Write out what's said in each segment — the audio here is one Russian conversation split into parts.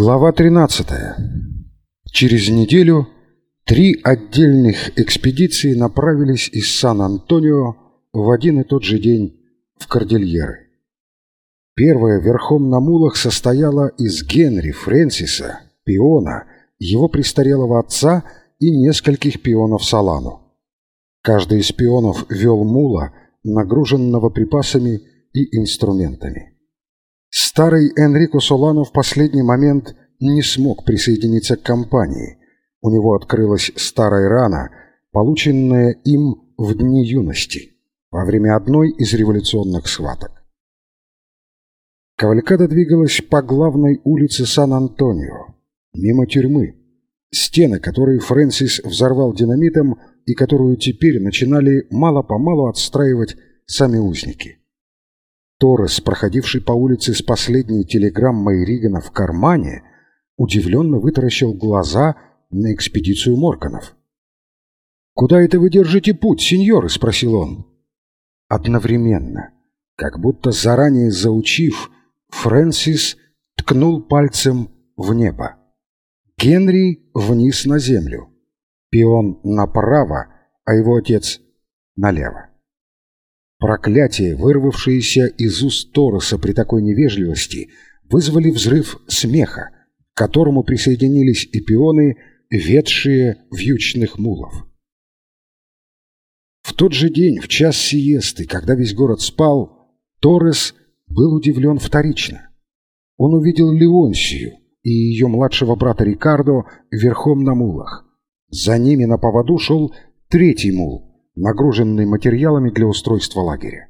Глава 13. Через неделю 3 отдельных экспедиции направились из Сан-Антонио в один и тот же день в Кордильеры. Первая верхом на мулах состояла из Генри, Фрэнсиса, пиона, его престарелого отца и нескольких пионов Солану. Каждый из пионов вел мула, нагруженного припасами и инструментами. Старый Энрико Солано в последний момент не смог присоединиться к компании. У него открылась старая рана, полученная им в дни юности, во время одной из революционных схваток. Кавалькада двигалась по главной улице Сан-Антонио, мимо тюрьмы, стены которой Фрэнсис взорвал динамитом и которую теперь начинали мало-помалу отстраивать сами узники. Торрес, проходивший по улице с последней телеграммой Ригана в кармане, удивленно вытаращил глаза на экспедицию Морганов. «Куда это вы держите путь, сеньоры?» — спросил он. Одновременно, как будто заранее заучив, Фрэнсис ткнул пальцем в небо. Генри вниз на землю, пион направо, а его отец налево. Проклятия, вырвавшиеся из уст Торреса при такой невежливости, вызвали взрыв смеха, к которому присоединились и пионы, ведшие вьючных мулов. В тот же день, в час сиесты, когда весь город спал, Торрес был удивлен вторично. Он увидел Леонсию и ее младшего брата Рикардо верхом на мулах. За ними на поводу шел третий мул, нагруженный материалами для устройства лагеря.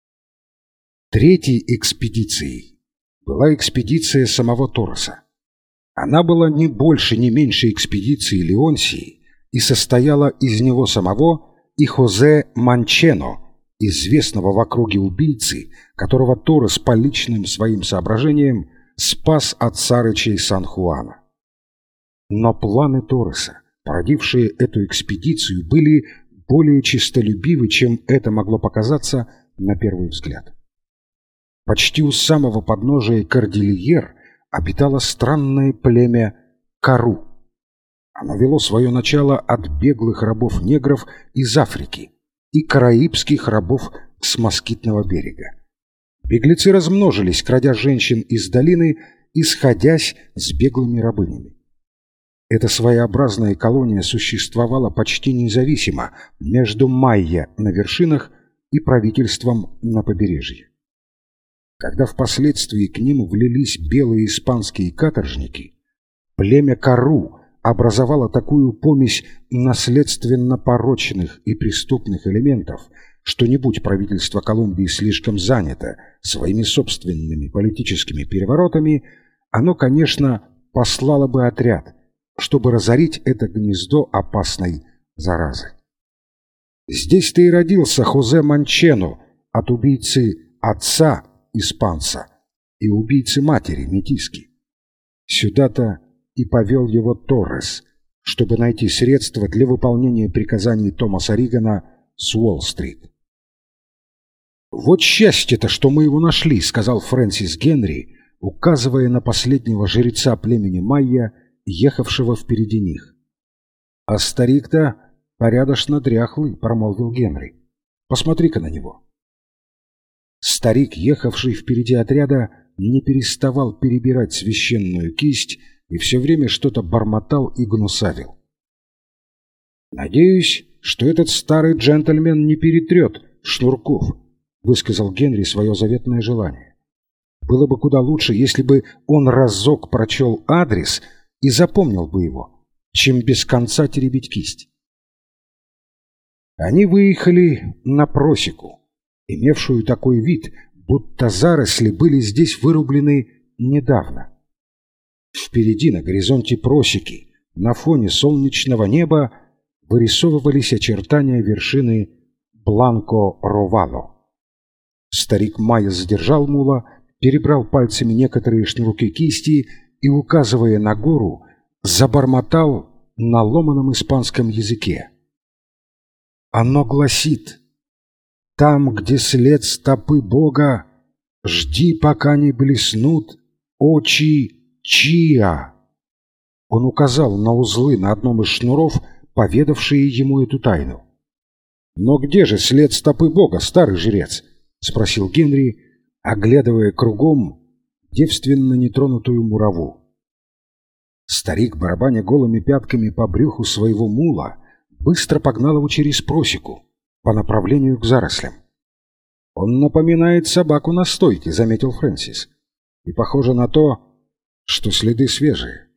Третьей экспедицией была экспедиция самого Торреса. Она была не больше, не меньше экспедиции Леонсии и состояла из него самого и Хозе Манчено, известного в округе убийцы, которого Торрес по личным своим соображениям спас от сарычей Сан-Хуана. Но планы Торреса, породившие эту экспедицию, были более честолюбивы, чем это могло показаться на первый взгляд. Почти у самого подножия Кордильер обитало странное племя Кару. Оно вело свое начало от беглых рабов-негров из Африки и караибских рабов с Москитного берега. Беглецы размножились, крадя женщин из долины и сходясь с беглыми рабынями. Эта своеобразная колония существовала почти независимо между майя на вершинах и правительством на побережье. Когда впоследствии к ним влились белые испанские каторжники, племя Кару образовало такую помесь наследственно порочных и преступных элементов, что не будь правительство Колумбии слишком занято своими собственными политическими переворотами, оно, конечно, послало бы отряд, чтобы разорить это гнездо опасной заразы. Здесь-то и родился Хозе Манчено от убийцы отца испанца и убийцы матери метиски. Сюда-то и повел его Торрес, чтобы найти средства для выполнения приказаний Томаса Ригана с Уолл-стрит. «Вот счастье-то, что мы его нашли», — сказал Фрэнсис Генри, указывая на последнего жреца племени майя, ехавшего впереди них. «А старик-то порядочно дряхлый», — промолвил Генри. «Посмотри-ка на него». Старик, ехавший впереди отряда, не переставал перебирать священную кисть и все время что-то бормотал и гнусавил. «Надеюсь, что этот старый джентльмен не перетрет шнурков», — высказал Генри свое заветное желание. «Было бы куда лучше, если бы он разок прочел адрес и запомнил бы его, чем без конца теребить кисть». Они выехали на просеку, имевшую такой вид, будто заросли были здесь вырублены недавно. Впереди, на горизонте просеки, на фоне солнечного неба, вырисовывались очертания вершины Бланко-Ровало. Старик Майя задержал мула, перебрал пальцами некоторые шнурки кисти и, указывая на гору, забормотал на ломаном испанском языке. Оно гласит: «Там, где след стопы Бога, жди, пока не блеснут очи Чиа!» Он указал на узлы на одном из шнуров, поведавшие ему эту тайну. «Но где же след стопы Бога, старый жрец?» — спросил Генри, оглядывая кругом девственно нетронутую мураву. Старик, барабаня голыми пятками по брюху своего мула, быстро погнал его через просеку по направлению к зарослям. «Он напоминает собаку на стойке», — заметил Фрэнсис. «И похоже на то, что следы свежие».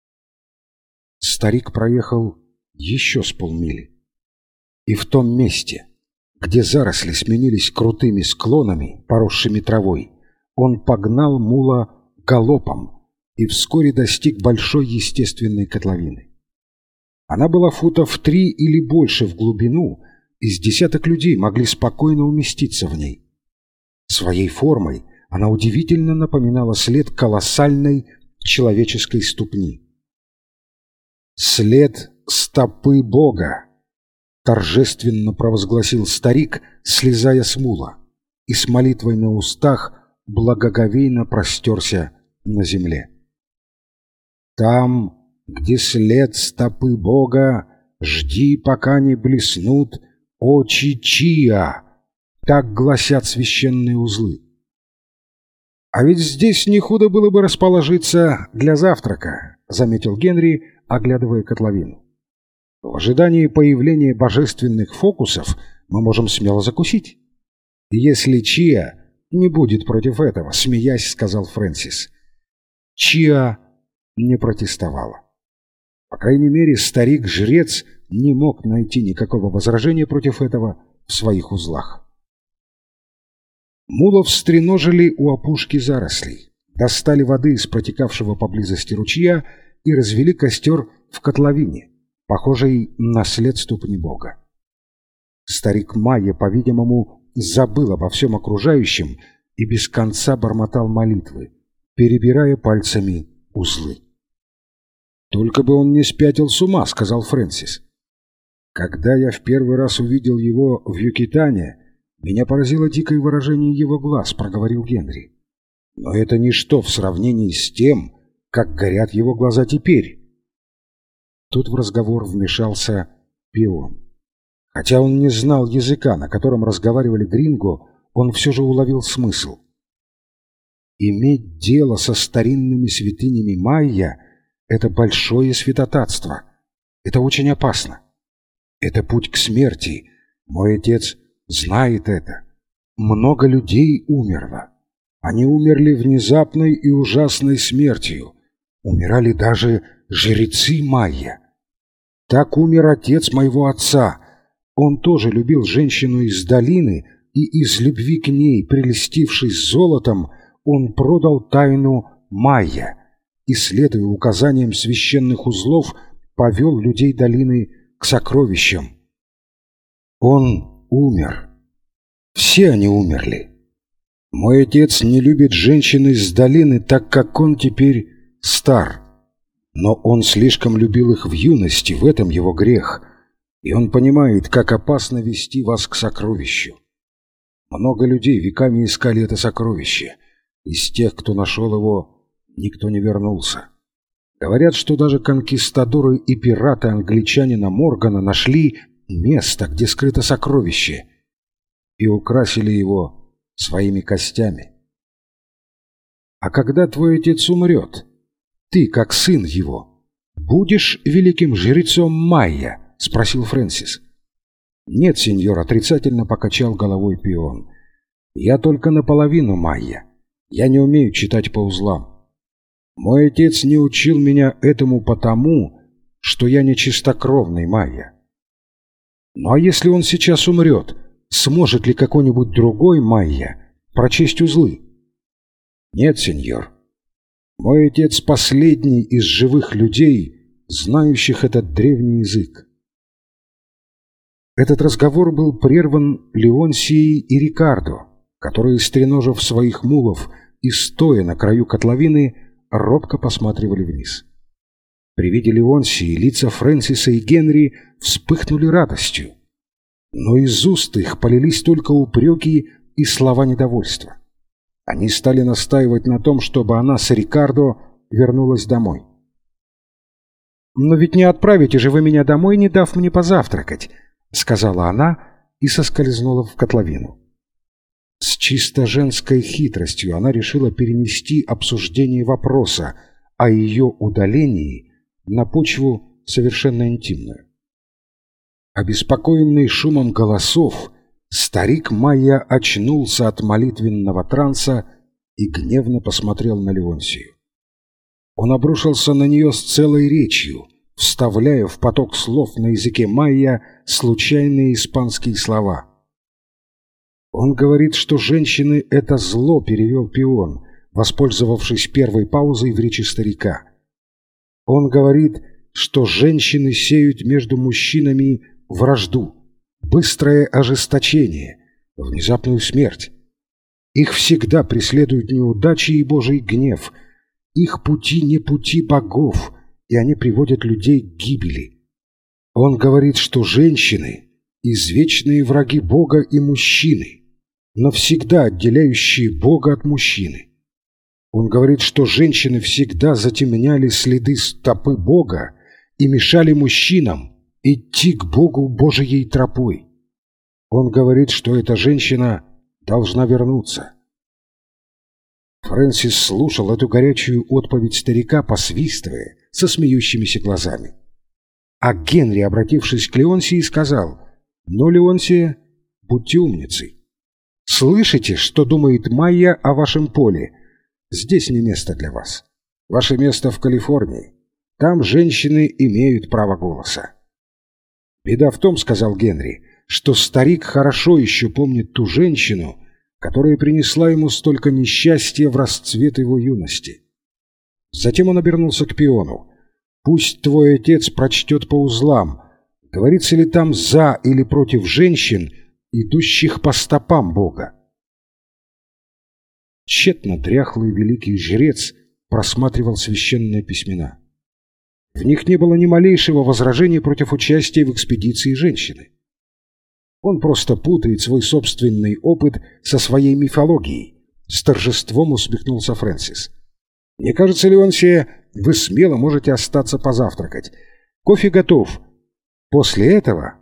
Старик проехал еще с полмили. И в том месте, где заросли сменились крутыми склонами, поросшими травой, он погнал мула галопом и вскоре достиг большой естественной котловины. Она была футов 3 или больше в глубину, и с десяток людей могли спокойно уместиться в ней. Своей формой она удивительно напоминала след колоссальной человеческой ступни. «След стопы Бога!» — торжественно провозгласил старик, слезая с мула, и с молитвой на устах благоговейно простерся на земле. «Там, где след стопы Бога, жди, пока не блеснут очи Чиа», — так гласят священные узлы. «А ведь здесь не худо было бы расположиться для завтрака», — заметил Генри, оглядывая котловину. «В ожидании появления божественных фокусов мы можем смело закусить». «Если Чиа не будет против этого», — смеясь, сказал Фрэнсис. Чиа не протестовала. По крайней мере, старик-жрец не мог найти никакого возражения против этого в своих узлах. Мулов стреножили у опушки зарослей, достали воды из протекавшего поблизости ручья и развели костер в котловине, похожей на след ступни Бога. Старик Майя, по-видимому, забыл обо всем окружающем и без конца бормотал молитвы, перебирая пальцами узлы. «Только бы он не спятил с ума», — сказал Фрэнсис. «Когда я в первый раз увидел его в Юкитане, меня поразило дикое выражение его глаз», — проговорил Генри. «Но это ничто в сравнении с тем, как горят его глаза теперь». Тут в разговор вмешался Пион. Хотя он не знал языка, на котором разговаривали гринго, он все же уловил смысл. Иметь дело со старинными святынями майя — это большое святотатство. Это очень опасно. Это путь к смерти. Мой отец знает это. Много людей умерло. Они умерли внезапной и ужасной смертью. Умирали даже жрецы майя. Так умер отец моего отца. Он тоже любил женщину из долины, и из любви к ней, прельстившись золотом, он продал тайну майя и, следуя указаниям священных узлов, повел людей долины к сокровищам. Он умер. Все они умерли. Мой отец не любит женщин из долины, так как он теперь стар. Но он слишком любил их в юности, в этом его грех, и он понимает, как опасно вести вас к сокровищу. Много людей веками искали это сокровище. Из тех, кто нашел его, никто не вернулся. Говорят, что даже конкистадоры и пираты англичанина Моргана нашли место, где скрыто сокровище, и украсили его своими костями. А когда твой отец умрет, ты, как сын его, будешь великим жрецом майя? — спросил Фрэнсис. — Нет, сеньор, — отрицательно покачал головой Пион. — Я только наполовину майя. Я не умею читать по узлам. Мой отец не учил меня этому потому, что я не чистокровный майя. Ну а если он сейчас умрет, сможет ли какой-нибудь другой майя прочесть узлы? Нет, сеньор. Мой отец последний из живых людей, знающих этот древний язык. Этот разговор был прерван Леонсией и Рикардо, которые, стреножив своих мулов и стоя на краю котловины, робко посматривали вниз. При виде Леонсии лица Фрэнсиса и Генри вспыхнули радостью, но из уст их полились только упреки и слова недовольства. Они стали настаивать на том, чтобы она с Рикардо вернулась домой. «Но ведь не отправите же вы меня домой, не дав мне позавтракать», — сказала она и соскользнула в котловину. С чисто женской хитростью она решила перенести обсуждение вопроса о ее удалении на почву совершенно интимную. Обеспокоенный шумом голосов, старик Майя очнулся от молитвенного транса и гневно посмотрел на Леонсию. Он обрушился на нее с целой речью, вставляя в поток слов на языке майя случайные испанские слова. «Он говорит, что женщины — это зло», — перевел Пион, воспользовавшись первой паузой в речи старика. «Он говорит, что женщины сеют между мужчинами вражду, быстрое ожесточение, внезапную смерть. Их всегда преследуют неудачи и Божий гнев. Их пути не пути богов, и они приводят людей к гибели. Он говорит, что женщины — извечные враги Бога и мужчины, навсегда отделяющие Бога от мужчины. Он говорит, что женщины всегда затемняли следы стопы Бога и мешали мужчинам идти к Богу Божией тропой. Он говорит, что эта женщина должна вернуться». Фрэнсис слушал эту горячую отповедь старика, посвистывая, со смеющимися глазами. А Генри, обратившись к Леонсии, сказал: «Ну, Леонсия, будьте умницей. Слышите, что думает Майя о вашем поле? Здесь не место для вас. Ваше место в Калифорнии. Там женщины имеют право голоса». «Беда в том, — сказал Генри, — что старик хорошо еще помнит ту женщину, которая принесла ему столько несчастья в расцвет его юности». Затем он обернулся к Пиону. «Пусть твой отец прочтет по узлам, говорится ли там за или против женщин, идущих по стопам Бога». Тщетно дряхлый великий жрец просматривал священные письмена. В них не было ни малейшего возражения против участия в экспедиции женщины. Он просто путает свой собственный опыт со своей мифологией. С торжеством усмехнулся Фрэнсис. «Мне кажется, Леонсия, вы смело можете остаться позавтракать. Кофе готов. После этого...»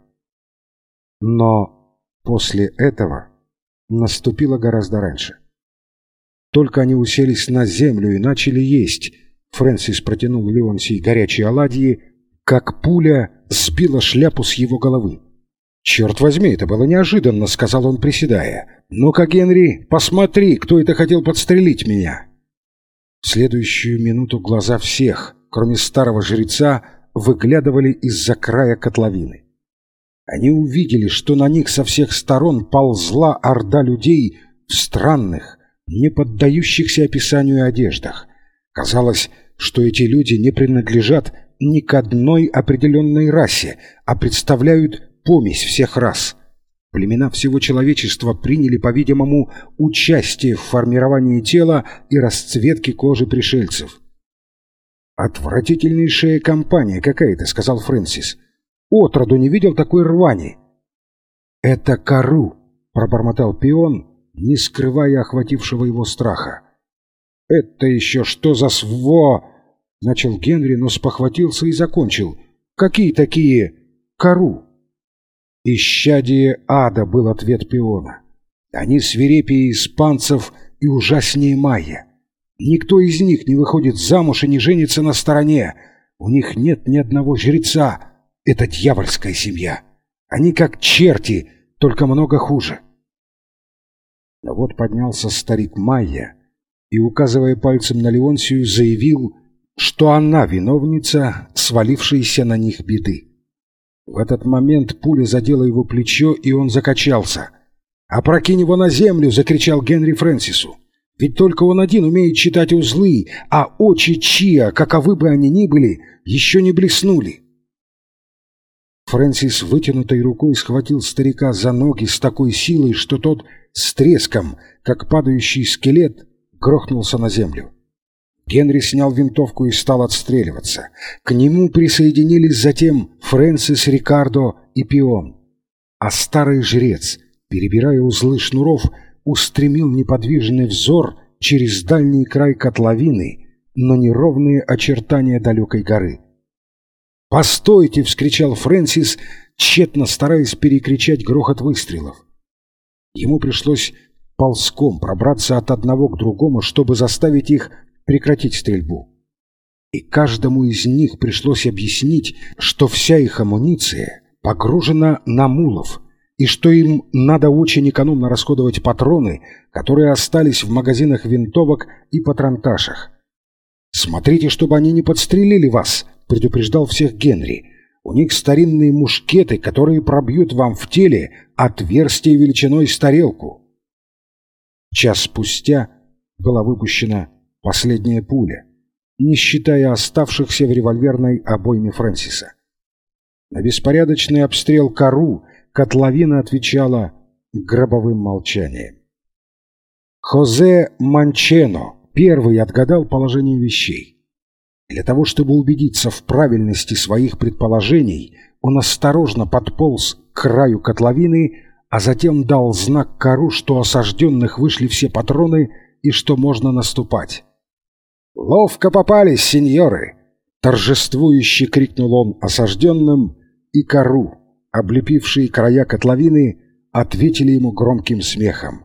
Но после этого наступило гораздо раньше. Только они уселись на землю и начали есть, Фрэнсис протянул Леонсии горячие оладьи, как пуля сбила шляпу с его головы. «Черт возьми, это было неожиданно», — сказал он, приседая. «Ну-ка, Генри, посмотри, кто это хотел подстрелить меня». В следующую минуту глаза всех, кроме старого жреца, выглядывали из-за края котловины. Они увидели, что на них со всех сторон ползла орда людей в странных, не поддающихся описанию одеждах. Казалось, что эти люди не принадлежат ни к одной определенной расе, а представляют помесь всех рас. Племена всего человечества приняли, по-видимому, участие в формировании тела и расцветке кожи пришельцев. «Отвратительнейшая компания какая-то», — сказал Фрэнсис. «Отроду не видел такой рвани». «Это Кару», — пробормотал Пион, не скрывая охватившего его страха. «Это еще что за сво?» — начал Генри, но спохватился и закончил. «Какие такие Кару?» «Исчадие ада», — был ответ Пиона. «Они свирепее испанцев и ужаснее майя. Никто из них не выходит замуж и не женится на стороне. У них нет ни одного жреца. Это дьявольская семья. Они как черти, только много хуже». Но вот поднялся старик Майя и, указывая пальцем на Леонсию, заявил, что она виновница свалившейся на них беды. В этот момент пуля задела его плечо, и он закачался. «Опрокинь его на землю!» — закричал Генри Фрэнсису. «Ведь только он один умеет читать узлы, а очи Чиа, каковы бы они ни были, еще не блеснули». Фрэнсис вытянутой рукой схватил старика за ноги с такой силой, что тот с треском, как падающий скелет, грохнулся на землю. Генри снял винтовку и стал отстреливаться. К нему присоединились затем Фрэнсис, Рикардо и Пион. А старый жрец, перебирая узлы шнуров, устремил неподвижный взор через дальний край котловины, на неровные очертания далекой горы. «Постойте!» — вскричал Фрэнсис, тщетно стараясь перекричать грохот выстрелов. Ему пришлось ползком пробраться от одного к другому, чтобы заставить их прекратить стрельбу. И каждому из них пришлось объяснить, что вся их амуниция погружена на мулов, и что им надо очень экономно расходовать патроны, которые остались в магазинах винтовок и патронташах. «Смотрите, чтобы они не подстрелили вас», — предупреждал всех Генри. «У них старинные мушкеты, которые пробьют вам в теле отверстие величиной с тарелку». Час спустя была выпущена последняя пуля, не считая оставшихся в револьверной обойме Фрэнсиса. На беспорядочный обстрел Кару котловина отвечала гробовым молчанием. Хозе Манчено первый отгадал положение вещей. Для того, чтобы убедиться в правильности своих предположений, он осторожно подполз к краю котловины, а затем дал знак Кару, что осажденных вышли все патроны и что можно наступать. «Ловко попались, сеньоры!» — торжествующе крикнул он осажденным, и Кару, облепившие края котловины, ответили ему громким смехом.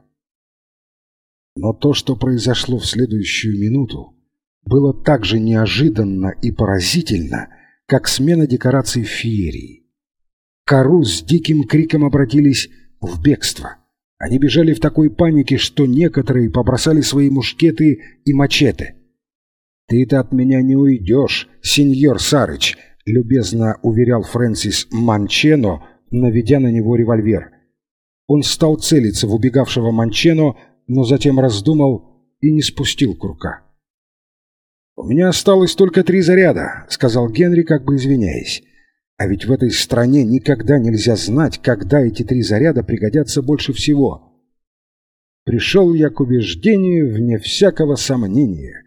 Но то, что произошло в следующую минуту, было так же неожиданно и поразительно, как смена декораций в феерии. Кару с диким криком обратились в бегство. Они бежали в такой панике, что некоторые побросали свои мушкеты и мачете. «Ты-то от меня не уйдешь, сеньор Сарыч», — любезно уверял Фрэнсис Манчено, наведя на него револьвер. Он стал целиться в убегавшего Манчено, но затем раздумал и не спустил курка. «У меня осталось только 3 заряда», — сказал Генри, как бы извиняясь. «А ведь в этой стране никогда нельзя знать, когда эти 3 заряда пригодятся больше всего». «Пришел я к убеждению, вне всякого сомнения,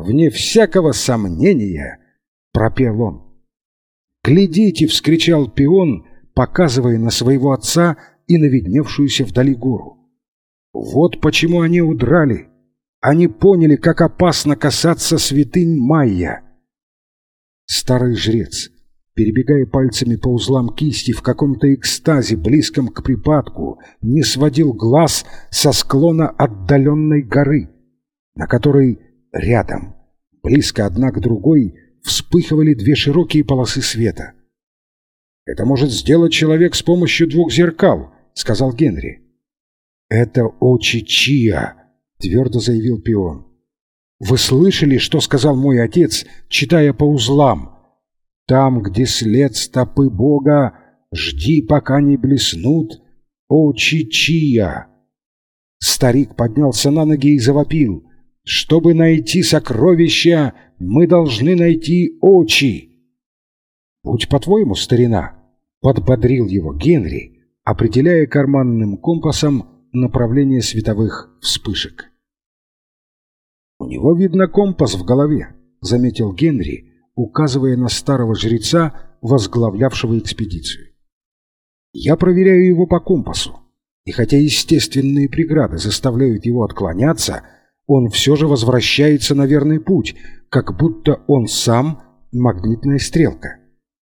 пропел он. «Глядите!» — вскричал пион, показывая на своего отца и на видневшуюся вдали гору. «Вот почему они удрали. Они поняли, как опасно касаться святынь майя». Старый жрец, перебегая пальцами по узлам кисти в каком-то экстазе, близком к припадку, не сводил глаз со склона отдаленной горы, на которой рядом, близко одна к другой, вспыхивали 2 широкие полосы света. «Это может сделать человек с помощью 2 зеркал», — сказал Генри. «Это очи Чиа», — твердо заявил пион. «Вы слышали, что сказал мой отец, читая по узлам? Там, где след стопы Бога, жди, пока не блеснут очи Чиа». Старик поднялся на ноги и завопил: «Чтобы найти сокровища, мы должны найти очи». «Будь по-твоему, старина», — подбодрил его Генри, определяя карманным компасом направление световых вспышек. «У него, видно, компас в голове», — заметил Генри, указывая на старого жреца, возглавлявшего экспедицию. «Я проверяю его по компасу, и хотя естественные преграды заставляют его отклоняться, он все же возвращается на верный путь, как будто он сам магнитная стрелка».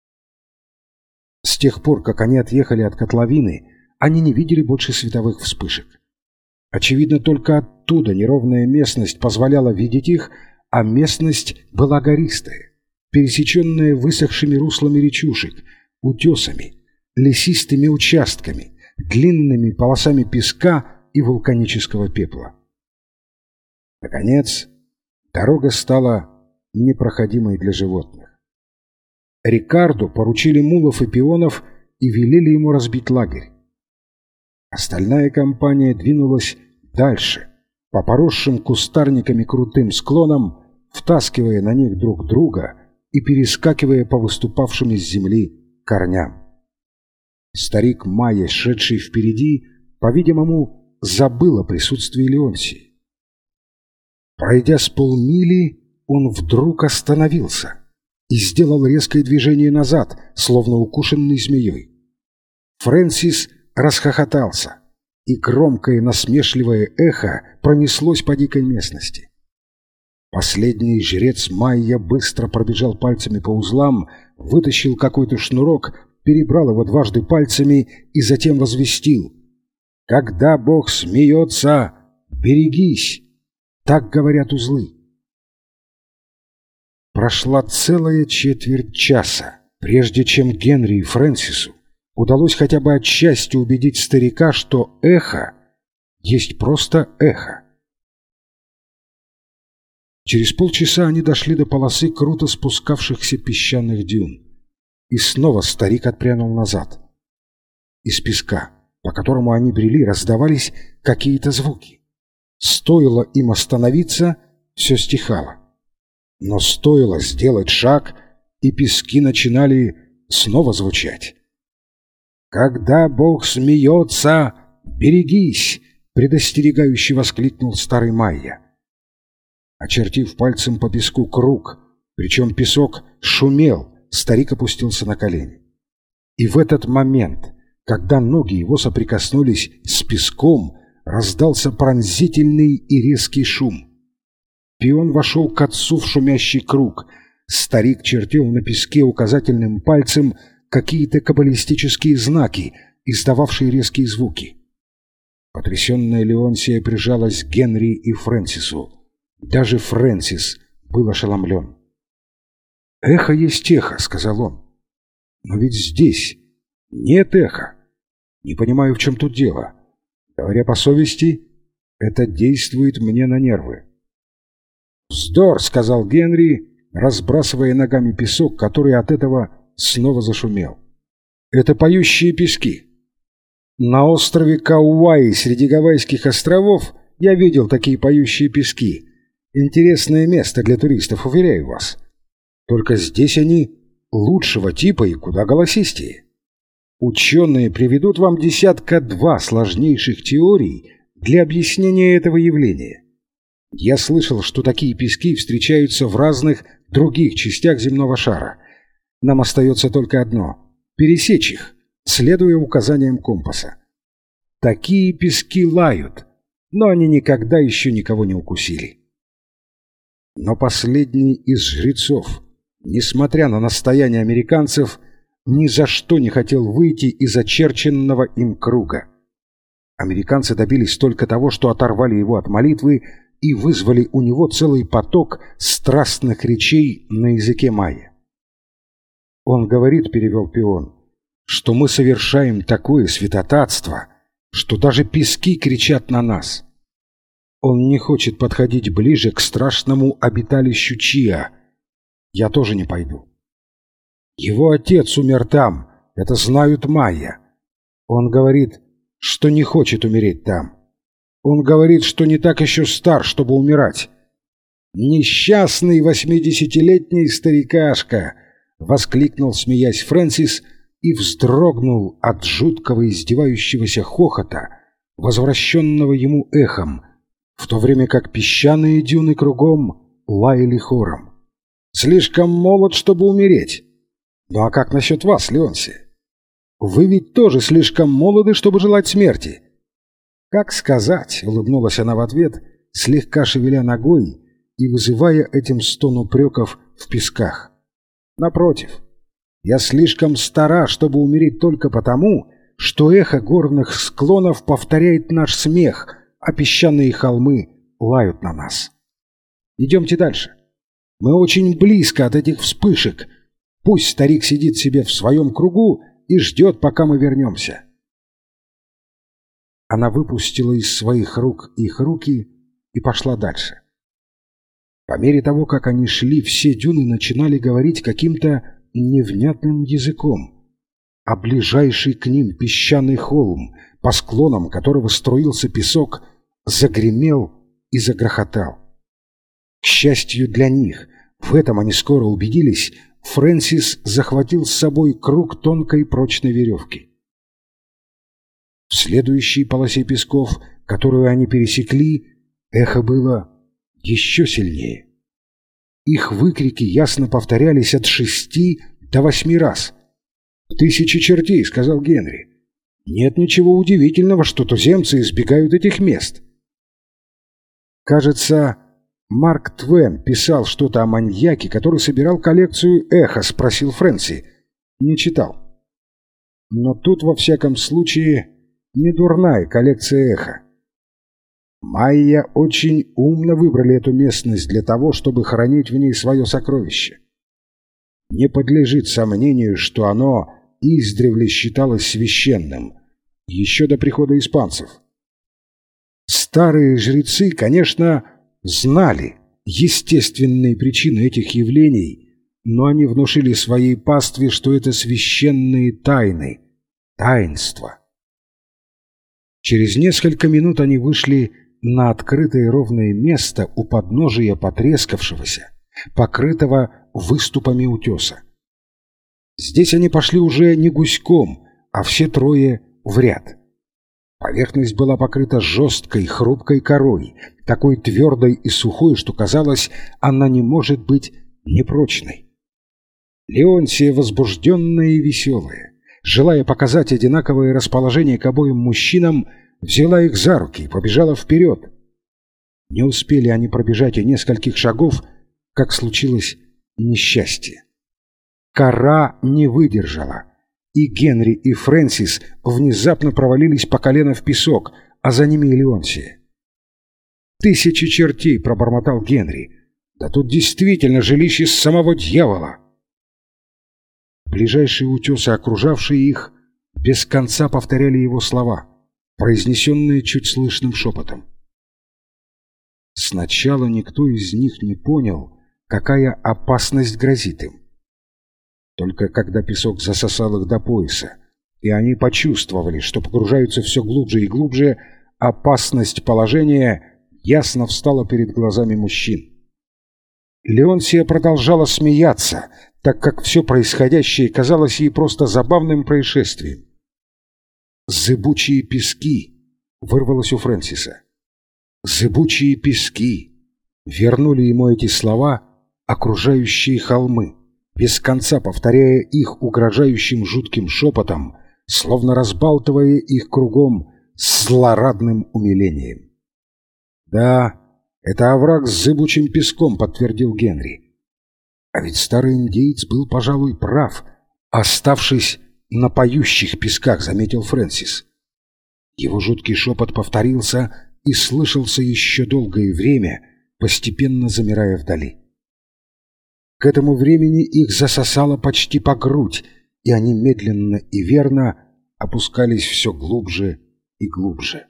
С тех пор, как они отъехали от котловины, они не видели больше световых вспышек. Очевидно, только оттуда неровная местность позволяла видеть их, а местность была гористая, пересеченная высохшими руслами речушек, утесами, лесистыми участками, длинными полосами песка и вулканического пепла. Наконец, дорога стала непроходимой для животных. Рикарду поручили мулов и пионов и велели ему разбить лагерь. Остальная компания двинулась дальше, по поросшим кустарниками крутым склонам, втаскивая на них друг друга и перескакивая по выступавшим из земли корням. Старик Майя, шедший впереди, по-видимому, забыл о присутствии Леонсии. Пройдя с полмили, он вдруг остановился и сделал резкое движение назад, словно укушенный змеей. Фрэнсис расхохотался, и громкое насмешливое эхо пронеслось по дикой местности. Последний жрец Майя быстро пробежал пальцами по узлам, вытащил какой-то шнурок, перебрал его дважды пальцами и затем возвестил: «Когда Бог смеется, берегись!» Так говорят узлы. Прошла целая четверть часа, прежде чем Генри и Фрэнсису удалось хотя бы отчасти убедить старика, что эхо есть просто эхо. Через полчаса они дошли до полосы круто спускавшихся песчаных дюн. И снова старик отпрянул назад. Из песка, по которому они брели, раздавались какие-то звуки. Стоило им остановиться, все стихало. Но стоило сделать шаг, и пески начинали снова звучать. «Когда Бог смеется, берегись!» — предостерегающе воскликнул старый Майя. Очертив пальцем по песку круг, причем песок шумел, старик опустился на колени. И в этот момент, когда ноги его соприкоснулись с песком, раздался пронзительный и резкий шум. Пион вошел к отцу в шумящий круг. Старик чертил на песке указательным пальцем какие-то каббалистические знаки, издававшие резкие звуки. Потрясенная Леонсия прижалась к Генри и Фрэнсису. Даже Фрэнсис был ошеломлен. «Эхо есть эхо», — сказал он. «Но ведь здесь нет эха. Не понимаю, в чем тут дело. Говоря по совести, это действует мне на нервы». «Вздор», — сказал Генри, разбрасывая ногами песок, который от этого снова зашумел. «Это поющие пески. На острове Кауаи среди Гавайских островов я видел такие поющие пески. Интересное место для туристов, уверяю вас. Только здесь они лучшего типа и куда голосистее. Ученые приведут вам десятка-два сложнейших теорий для объяснения этого явления. Я слышал, что такие пески встречаются в разных других частях земного шара. Нам остается только одно — пересечь их, следуя указаниям компаса. Такие пески лают, но они никогда еще никого не укусили». Но последний из жрецов, несмотря на настояние американцев, ни за что не хотел выйти из очерченного им круга. Американцы добились только того, что оторвали его от молитвы и вызвали у него целый поток страстных речей на языке майя. «Он говорит, — перевел Пион, — что мы совершаем такое святотатство, что даже пески кричат на нас. Он не хочет подходить ближе к страшному обиталищу Чиа. Я тоже не пойду. Его отец умер там, это знают майя. Он говорит, что не хочет умереть там. Он говорит, что не так еще стар, чтобы умирать. «Несчастный 80-летний старикашка!» — воскликнул, смеясь, Фрэнсис и вздрогнул от жуткого издевающегося хохота, возвращенного ему эхом, в то время как песчаные дюны кругом лаяли хором. «Слишком молод, чтобы умереть. Ну а как насчет вас, Леонси? Вы ведь тоже слишком молоды, чтобы желать смерти». «Как сказать?» — улыбнулась она в ответ, слегка шевеля ногой и вызывая этим стон упреков в песках. «Напротив, я слишком стара, чтобы умереть только потому, что эхо горных склонов повторяет наш смех, а песчаные холмы лают на нас. Идемте дальше. Мы очень близко от этих вспышек. Пусть старик сидит себе в своем кругу и ждет, пока мы вернемся». Она выпустила из своих рук их руки и пошла дальше. По мере того, как они шли, все дюны начинали говорить каким-то невнятным языком, а ближайший к ним песчаный холм, по склонам которого струился песок, загремел и загрохотал. К счастью для них, в этом они скоро убедились, Фрэнсис захватил с собой круг тонкой прочной веревки. В следующей полосе песков, которую они пересекли, эхо было еще сильнее. Их выкрики ясно повторялись от 6 до 8 раз. «Тысячи чертей», — сказал Генри. «Нет ничего удивительного, что туземцы избегают этих мест». «Кажется, Марк Твен писал что-то о маньяке, который собирал коллекцию «Эхо», спросил Фрэнси. Не читал. Но тут, во всяком случае, не дурная коллекция «Эхо». Майя очень умно выбрали эту местность для того, чтобы хранить в ней свое сокровище. Не подлежит сомнению, что оно издревле считалось священным, еще до прихода испанцев. Старые жрецы, конечно, знали естественные причины этих явлений, но они внушили своей пастве, что это священные тайны, таинства. Через несколько минут они вышли на открытое ровное место у подножия потрескавшегося, покрытого выступами утеса. Здесь они пошли уже не гуськом, а все трое в ряд. Поверхность была покрыта жесткой, хрупкой корой, такой твердой и сухой, что казалось, она не может быть непрочной. Леонсия, возбужденная и веселая, желая показать одинаковое расположение к обоим мужчинам, взяла их за руки и побежала вперед. Не успели они пробежать и нескольких шагов, как случилось несчастье. Кора не выдержала, и Генри и Фрэнсис внезапно провалились по колено в песок, а за ними и Леонсия. «Тысячи чертей!» — пробормотал Генри. «Да тут действительно жилище самого дьявола!» Ближайшие утесы, окружавшие их, без конца повторяли его слова, произнесенные чуть слышным шепотом. Сначала никто из них не понял, какая опасность грозит им. Только когда песок засосал их до пояса, и они почувствовали, что погружаются все глубже и глубже, опасность положения ясно встала перед глазами мужчин. Леонсия продолжала смеяться, так как все происходящее казалось ей просто забавным происшествием. «Зыбучие пески!» — вырвалось у Фрэнсиса. «Зыбучие пески!» — вернули ему эти слова окружающие холмы, без конца повторяя их угрожающим жутким шепотом, словно разбалтывая их кругом с злорадным умилением. «Да, это овраг с зыбучим песком», — подтвердил Генри. А ведь старый индеец был, пожалуй, прав, оставшись на поющих песках, заметил Фрэнсис. Его жуткий шепот повторился и слышался еще долгое время, постепенно замирая вдали. К этому времени их засосало почти по грудь, и они медленно и верно опускались все глубже и глубже.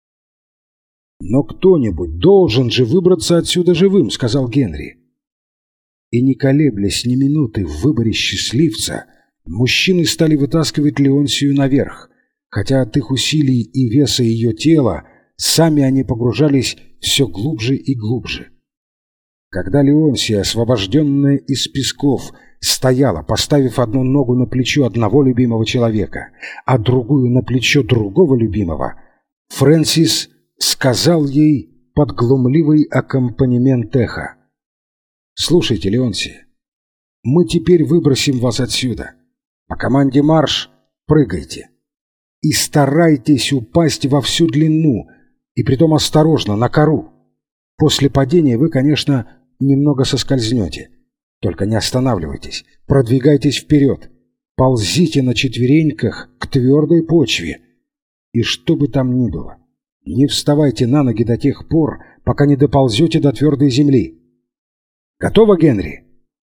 «Но кто-нибудь должен же выбраться отсюда живым», — сказал Генри. И не колеблясь ни минуты в выборе счастливца, мужчины стали вытаскивать Леонсию наверх, хотя от их усилий и веса ее тела сами они погружались все глубже и глубже. Когда Леонсия, освобожденная из песков, стояла, поставив одну ногу на плечо одного любимого человека, а другую на плечо другого любимого, Фрэнсис сказал ей под глумливый аккомпанемент эха: «Слушайте, Леонсия, мы теперь выбросим вас отсюда. По команде марш прыгайте. И старайтесь упасть во всю длину, и притом осторожно, на кору. После падения вы, конечно, немного соскользнете. Только не останавливайтесь, продвигайтесь вперед, ползите на четвереньках к твердой почве. И что бы там ни было, не вставайте на ноги до тех пор, пока не доползете до твердой земли. Готово, Генри?»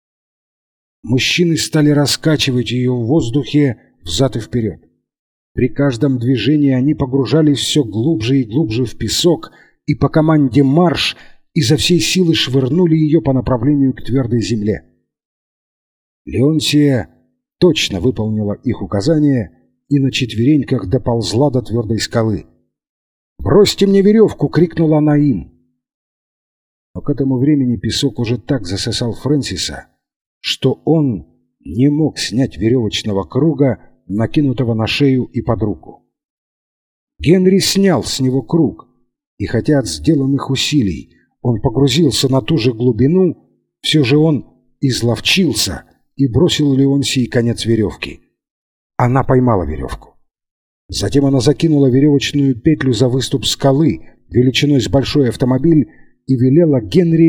Мужчины стали раскачивать ее в воздухе взад и вперед. При каждом движении они погружались все глубже и глубже в песок, и по команде «Марш» изо всей силы швырнули ее по направлению к твердой земле. Леонсия точно выполнила их указания и на четвереньках доползла до твердой скалы. «Бросьте мне веревку!» — крикнула она им. Но к этому времени песок уже так засосал Фрэнсиса, что он не мог снять веревочного круга, накинутого на шею и под руку. Генри снял с него круг, и хотя от сделанных усилий он погрузился на ту же глубину, все же он изловчился и бросил Леонсии конец веревки. Она поймала веревку. Затем она закинула веревочную петлю за выступ скалы величиной с большой автомобиль и велела Генри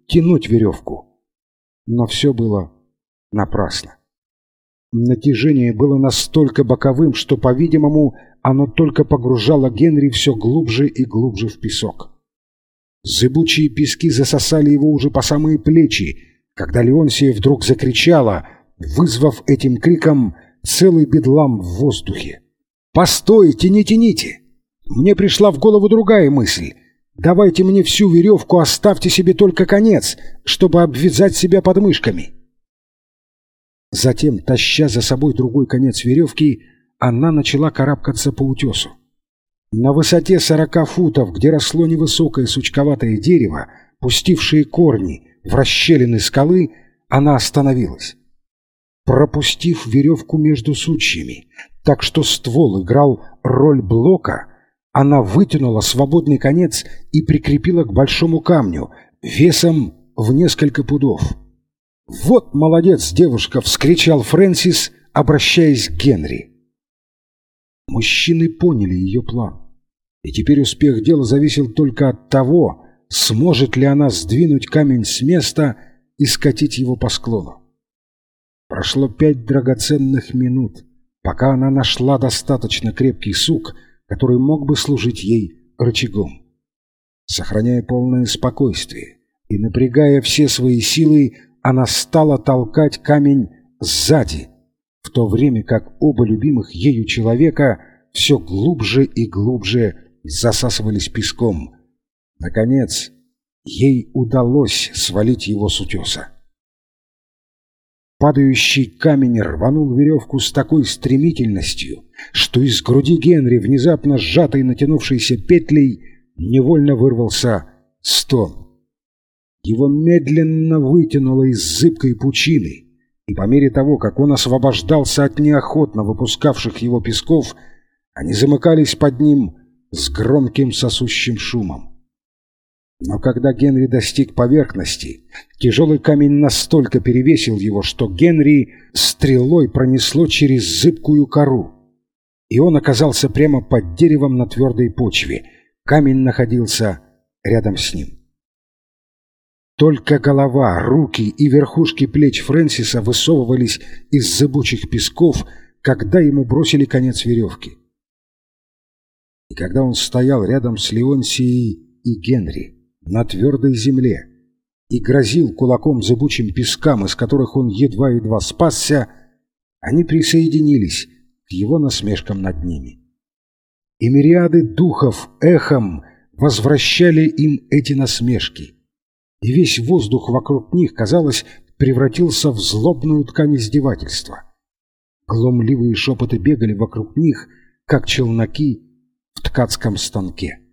тянуть веревку. Но все было напрасно. Натяжение было настолько боковым, что, по-видимому, оно только погружало Генри все глубже и глубже в песок. Зыбучие пески засосали его уже по самые плечи, когда Леонсия вдруг закричала, вызвав этим криком целый бедлам в воздухе. «Постойте, не тяните! Мне пришла в голову другая мысль. Давайте мне всю веревку, оставьте себе только конец, чтобы обвязать себя подмышками». Затем, таща за собой другой конец веревки, она начала карабкаться по утесу. На высоте 40 футов, где росло невысокое сучковатое дерево, пустившие корни в расщелины скалы, она остановилась. Пропустив веревку между сучьями, так что ствол играл роль блока, она вытянула свободный конец и прикрепила к большому камню весом в несколько пудов. «Вот молодец, девушка!» — вскричал Фрэнсис, обращаясь к Генри. Мужчины поняли ее план, и теперь успех дела зависел только от того, сможет ли она сдвинуть камень с места и скатить его по склону. Прошло 5 драгоценных минут, пока она нашла достаточно крепкий сук, который мог бы служить ей рычагом. Сохраняя полное спокойствие и напрягая все свои силы, она стала толкать камень сзади, в то время как оба любимых ею человека все глубже и глубже засасывались песком. Наконец, ей удалось свалить его с утеса. Падающий камень рванул веревку с такой стремительностью, что из груди Генри, внезапно сжатой натянувшейся петлей, невольно вырвался стон. Его медленно вытянуло из зыбкой пучины, и по мере того, как он освобождался от неохотно выпускавших его песков, они замыкались под ним с громким сосущим шумом. Но когда Генри достиг поверхности, тяжелый камень настолько перевесил его, что Генри стрелой пронесло через зыбкую кору, и он оказался прямо под деревом на твердой почве. Камень находился рядом с ним. Только голова, руки и верхушки плеч Фрэнсиса высовывались из зыбучих песков, когда ему бросили конец веревки. И когда он стоял рядом с Леонсией и Генри на твердой земле и грозил кулаком зыбучим пескам, из которых он едва-едва спасся, они присоединились к его насмешкам над ними. И мириады духов эхом возвращали им эти насмешки, и весь воздух вокруг них, казалось, превратился в злобную ткань издевательства. Глумливые шепоты бегали вокруг них, как челноки в ткацком станке.